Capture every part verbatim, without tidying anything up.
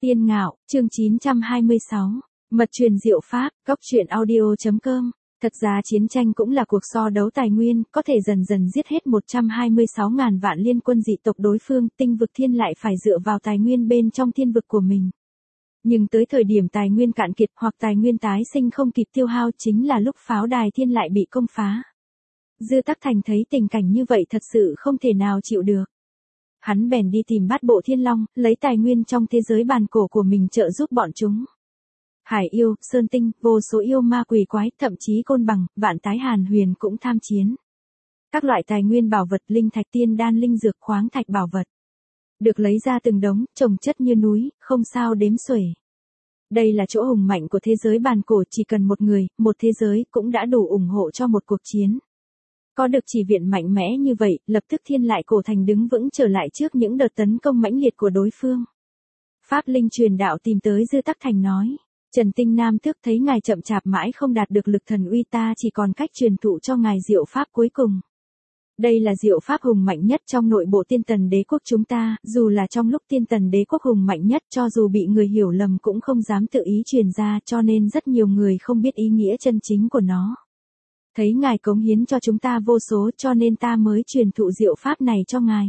Tiên Ngạo, chương chín trăm hai mươi sáu. Mật truyền diệu pháp, góc truyện audio.com. Thật ra chiến tranh cũng là cuộc so đấu tài nguyên, có thể dần dần giết hết một trăm hai mươi sáu ngàn vạn liên quân dị tộc đối phương, tinh vực thiên lại phải dựa vào tài nguyên bên trong thiên vực của mình. Nhưng tới thời điểm tài nguyên cạn kiệt hoặc tài nguyên tái sinh không kịp tiêu hao chính là lúc pháo đài thiên lại bị công phá. Dư Tắc Thành thấy tình cảnh như vậy thật sự không thể nào chịu được. Hắn bèn đi tìm Bát Bộ Thiên Long, lấy tài nguyên trong thế giới bàn cổ của mình trợ giúp bọn chúng. Hải yêu, sơn tinh, vô số yêu ma quỷ quái, thậm chí côn bằng, vạn tái hàn huyền cũng tham chiến. Các loại tài nguyên bảo vật, linh thạch, tiên đan, linh dược, khoáng thạch bảo vật được lấy ra từng đống, chồng chất như núi, không sao đếm xuể. Đây là chỗ hùng mạnh của thế giới bàn cổ, chỉ cần một người, một thế giới cũng đã đủ ủng hộ cho một cuộc chiến. Có được chỉ viện mạnh mẽ như vậy, lập tức thiên lại cổ thành đứng vững trở lại trước những đợt tấn công mãnh liệt của đối phương. Pháp Linh truyền đạo tìm tới Dư Tắc Thành nói, Trần Tinh Nam Tước thấy ngài chậm chạp mãi không đạt được lực thần uy, ta chỉ còn cách truyền thụ cho ngài diệu pháp cuối cùng. Đây là diệu pháp hùng mạnh nhất trong nội bộ Tiên Tần Đế quốc chúng ta, dù là trong lúc Tiên Tần Đế quốc hùng mạnh nhất, cho dù bị người hiểu lầm cũng không dám tự ý truyền ra, cho nên rất nhiều người không biết ý nghĩa chân chính của nó. Thấy ngài cống hiến cho chúng ta vô số, cho nên ta mới truyền thụ diệu pháp này cho ngài.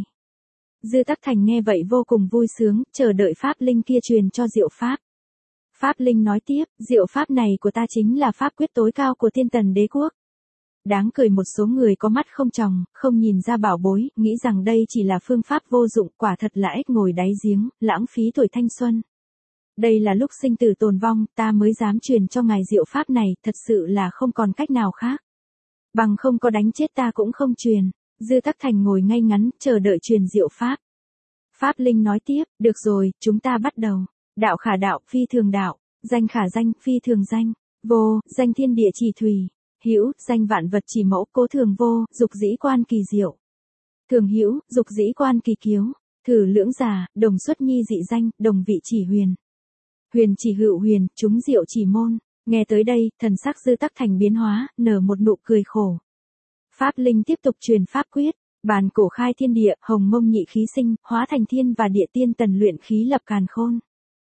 Dư Tắc Thành nghe vậy vô cùng vui sướng, chờ đợi Pháp Linh kia truyền cho diệu pháp. Pháp Linh nói tiếp, diệu pháp này của ta chính là pháp quyết tối cao của Tiên Tần Đế quốc. Đáng cười một số người có mắt không tròng, không nhìn ra bảo bối, nghĩ rằng đây chỉ là phương pháp vô dụng, quả thật là ếch ngồi đáy giếng, lãng phí tuổi thanh xuân. Đây là lúc sinh tử tồn vong, ta mới dám truyền cho ngài diệu pháp này, thật sự là không còn cách nào khác. Bằng không có đánh chết ta cũng không truyền. Dư Tắc Thành ngồi ngay ngắn, chờ đợi truyền diệu pháp. Pháp Linh nói tiếp, được rồi, chúng ta bắt đầu. Đạo khả đạo, phi thường đạo, danh khả danh, phi thường danh, vô, danh thiên địa chỉ thủy, hữu, danh vạn vật chỉ mẫu, cố thường vô, dục dĩ quan kỳ diệu. Thường hữu, dục dĩ quan kỳ kiếu, thử lưỡng giả, đồng xuất nhi dị danh, đồng vị chỉ huyền. Huyền chỉ hữu huyền, chúng diệu chỉ môn. Nghe tới đây, thần sắc Dư Tắc Thành biến hóa, nở một nụ cười khổ. Pháp Linh tiếp tục truyền pháp quyết, bàn cổ khai thiên địa, hồng mông nhị khí sinh, hóa thành thiên và địa, tiên tần luyện khí lập càn khôn.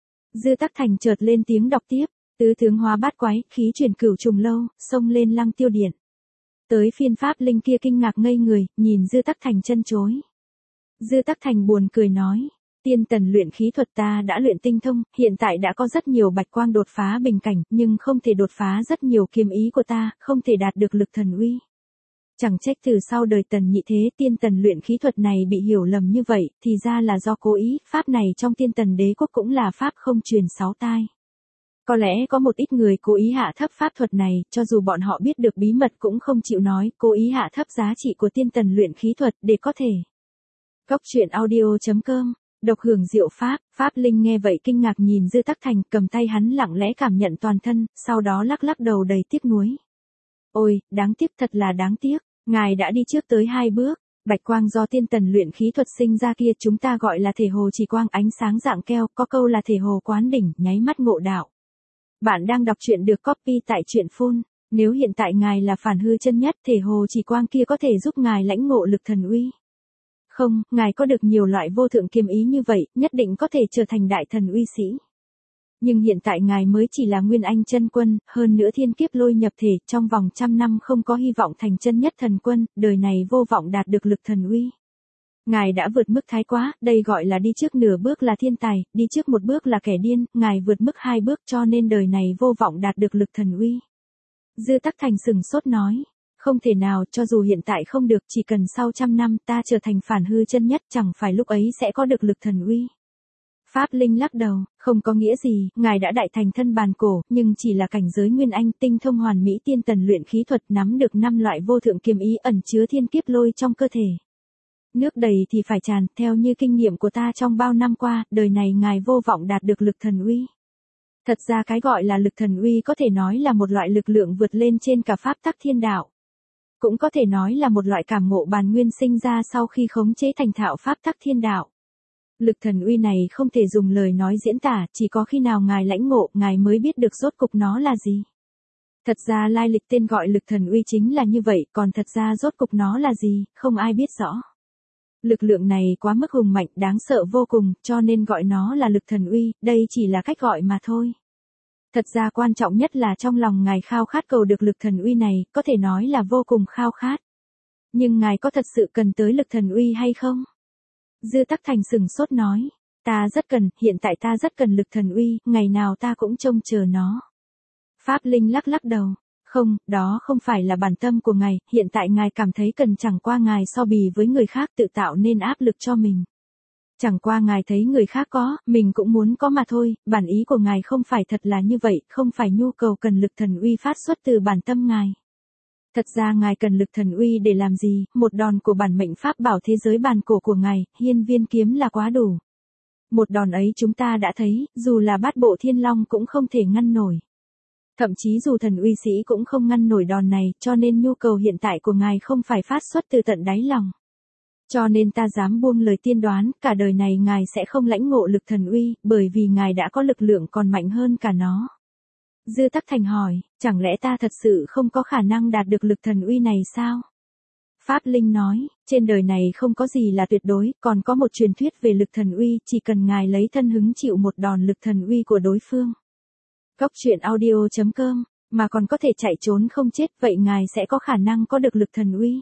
Dư Tắc Thành chợt lên tiếng đọc tiếp, tứ tướng hóa bát quái, khí chuyển cửu trùng lâu, xông lên lăng tiêu điện. Tới phiên Pháp Linh kia kinh ngạc ngây người, nhìn Dư Tắc Thành chân chối. Dư Tắc Thành buồn cười nói, tiên tần luyện khí thuật ta đã luyện tinh thông, hiện tại đã có rất nhiều bạch quang đột phá bình cảnh, nhưng không thể đột phá rất nhiều kiếm ý của ta, không thể đạt được lực thần uy. Chẳng trách từ sau đời Tần Nhị Thế tiên tần luyện khí thuật này bị hiểu lầm như vậy, thì ra là do cố ý, pháp này trong Tiên Tần Đế quốc cũng là pháp không truyền sáu tai. Có lẽ có một ít người cố ý hạ thấp pháp thuật này, cho dù bọn họ biết được bí mật cũng không chịu nói, cố ý hạ thấp giá trị của tiên tần luyện khí thuật để có thể. Góc truyện audio.com, độc hưởng diệu pháp, Pháp Linh nghe vậy kinh ngạc nhìn Dư Tắc Thành, cầm tay hắn lặng lẽ cảm nhận toàn thân, sau đó lắc lắc đầu đầy tiếc nuối. Ôi, đáng tiếc, thật là đáng tiếc, ngài đã đi trước tới hai bước. Bạch quang do tiên tần luyện khí thuật sinh ra kia chúng ta gọi là thể hồ chỉ quang, ánh sáng dạng keo, có câu là thể hồ quán đỉnh, nháy mắt ngộ đạo. Bạn đang đọc truyện được copy tại truyện phun. Nếu hiện tại ngài là phản hư chân nhất, thể hồ chỉ quang kia có thể giúp ngài lãnh ngộ lực thần uy. Không, ngài có được nhiều loại vô thượng kiếm ý như vậy, nhất định có thể trở thành đại thần uy sĩ. Nhưng hiện tại ngài mới chỉ là nguyên anh chân quân, hơn nữa thiên kiếp lôi nhập thể, trong vòng trăm năm không có hy vọng thành chân nhất thần quân, đời này vô vọng đạt được lực thần uy. Ngài đã vượt mức thái quá, đây gọi là đi trước nửa bước là thiên tài, đi trước một bước là kẻ điên, ngài vượt mức hai bước cho nên đời này vô vọng đạt được lực thần uy. Dư Tắc Thành sừng sốt nói, không thể nào, cho dù hiện tại không được, chỉ cần sau trăm năm ta trở thành phản hư chân nhất, chẳng phải lúc ấy sẽ có được lực thần uy. Pháp Linh lắc đầu, không có nghĩa gì, ngài đã đại thành thân bàn cổ, nhưng chỉ là cảnh giới nguyên anh, tinh thông hoàn mỹ tiên tần luyện khí thuật, nắm được năm loại vô thượng kiếm ý ẩn chứa thiên kiếp lôi trong cơ thể. Nước đầy thì phải tràn, theo như kinh nghiệm của ta trong bao năm qua, đời này ngài vô vọng đạt được lực thần uy. Thật ra cái gọi là lực thần uy có thể nói là một loại lực lượng vượt lên trên cả pháp tắc thiên đạo. Cũng có thể nói là một loại cảm ngộ bàn nguyên sinh ra sau khi khống chế thành thạo pháp tắc thiên đạo. Lực thần uy này không thể dùng lời nói diễn tả, chỉ có khi nào ngài lãnh ngộ, ngài mới biết được rốt cục nó là gì. Thật ra lai lịch tên gọi lực thần uy chính là như vậy, còn thật ra rốt cục nó là gì, không ai biết rõ. Lực lượng này quá mức hùng mạnh, đáng sợ vô cùng, cho nên gọi nó là lực thần uy, đây chỉ là cách gọi mà thôi. Thật ra quan trọng nhất là trong lòng ngài khao khát cầu được lực thần uy này, có thể nói là vô cùng khao khát. Nhưng ngài có thật sự cần tới lực thần uy hay không? Dư Tắc Thành sừng sốt nói, ta rất cần, hiện tại ta rất cần lực thần uy, ngày nào ta cũng trông chờ nó. Pháp Linh lắc lắc đầu, không, đó không phải là bản tâm của ngài, hiện tại ngài cảm thấy cần chẳng qua ngài so bì với người khác tự tạo nên áp lực cho mình. Chẳng qua ngài thấy người khác có, mình cũng muốn có mà thôi, bản ý của ngài không phải thật là như vậy, không phải nhu cầu cần lực thần uy phát xuất từ bản tâm ngài. Thật ra ngài cần lực thần uy để làm gì, một đòn của bản mệnh pháp bảo thế giới bàn cổ của ngài, hiên viên kiếm là quá đủ. Một đòn ấy chúng ta đã thấy, dù là bát bộ thiên long cũng không thể ngăn nổi. Thậm chí dù thần uy sĩ cũng không ngăn nổi đòn này, cho nên nhu cầu hiện tại của ngài không phải phát xuất từ tận đáy lòng. Cho nên ta dám buông lời tiên đoán, cả đời này ngài sẽ không lãnh ngộ lực thần uy, bởi vì ngài đã có lực lượng còn mạnh hơn cả nó. Dư Tắc Thành hỏi, chẳng lẽ ta thật sự không có khả năng đạt được lực thần uy này sao? Pháp Linh nói, trên đời này không có gì là tuyệt đối, còn có một truyền thuyết về lực thần uy, chỉ cần ngài lấy thân hứng chịu một đòn lực thần uy của đối phương. Cốc truyện audio chấm com, mà còn có thể chạy trốn không chết, vậy ngài sẽ có khả năng có được lực thần uy.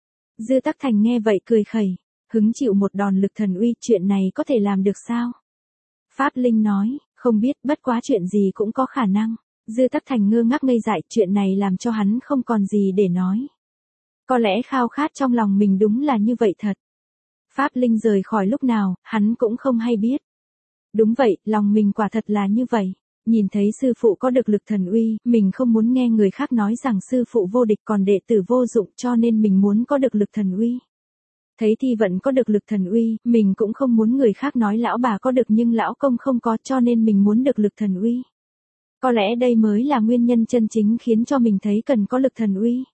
Dư Tắc Thành nghe vậy cười khẩy, hứng chịu một đòn lực thần uy, chuyện này có thể làm được sao? Pháp Linh nói, không biết, bất quá chuyện gì cũng có khả năng. Dư Tắc Thành ngơ ngác ngây dại, chuyện này làm cho hắn không còn gì để nói. Có lẽ khao khát trong lòng mình đúng là như vậy thật. Pháp Linh rời khỏi lúc nào, hắn cũng không hay biết. Đúng vậy, lòng mình quả thật là như vậy. Nhìn thấy sư phụ có được lực thần uy, mình không muốn nghe người khác nói rằng sư phụ vô địch còn đệ tử vô dụng, cho nên mình muốn có được lực thần uy. Thấy Thi Vận có được lực thần uy, mình cũng không muốn người khác nói lão bà có được nhưng lão công không có, cho nên mình muốn được lực thần uy. Có lẽ đây mới là nguyên nhân chân chính khiến cho mình thấy cần có lực thần uy.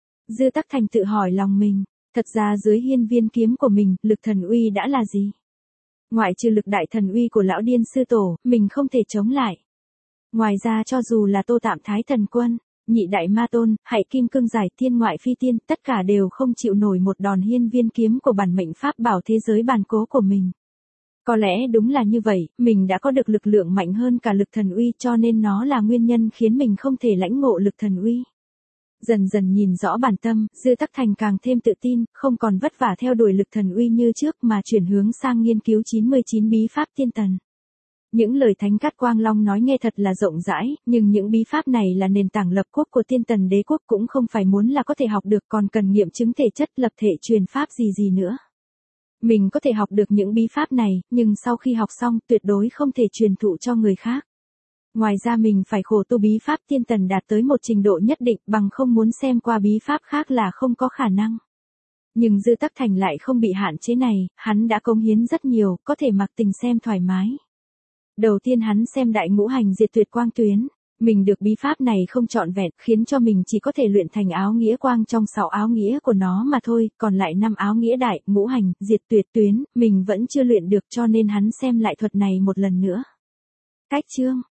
Dư Tắc Thành tự hỏi lòng mình, thật ra dưới hiên viên kiếm của mình, lực thần uy đã là gì? Ngoại trừ lực đại thần uy của lão điên sư tổ, mình không thể chống lại. Ngoài ra cho dù là Tô Tạm Thái Thần Quân, Nhị Đại Ma Tôn, Hạy Kim Cương Giải Thiên Ngoại Phi Tiên, tất cả đều không chịu nổi một đòn hiên viên kiếm của bản mệnh pháp bảo thế giới bàn cố của mình. Có lẽ đúng là như vậy, mình đã có được lực lượng mạnh hơn cả lực thần uy, cho nên nó là nguyên nhân khiến mình không thể lãnh ngộ lực thần uy. Dần dần nhìn rõ bản tâm, Dư Tắc Thành càng thêm tự tin, không còn vất vả theo đuổi lực thần uy như trước mà chuyển hướng sang nghiên cứu chín mươi chín bí pháp tiên tần. Những lời Thánh Cát Quang Long nói nghe thật là rộng rãi, nhưng những bí pháp này là nền tảng lập quốc của tiên tần đế quốc, cũng không phải muốn là có thể học được, còn cần nghiệm chứng thể chất, lập thể truyền pháp gì gì nữa. Mình có thể học được những bí pháp này, nhưng sau khi học xong tuyệt đối không thể truyền thụ cho người khác. Ngoài ra mình phải khổ tu bí pháp tiên tần đạt tới một trình độ nhất định, bằng không muốn xem qua bí pháp khác là không có khả năng. Nhưng Dư Tắc Thành lại không bị hạn chế này, hắn đã cống hiến rất nhiều, có thể mặc tình xem thoải mái. Đầu tiên hắn xem Đại Ngũ Hành Diệt Tuyệt Quang Tuyến, mình được bí pháp này không trọn vẹn, khiến cho mình chỉ có thể luyện thành áo nghĩa quang trong sáu áo nghĩa của nó mà thôi, còn lại năm áo nghĩa đại, ngũ hành, diệt tuyệt tuyến, mình vẫn chưa luyện được, cho nên hắn xem lại thuật này một lần nữa. Cách chương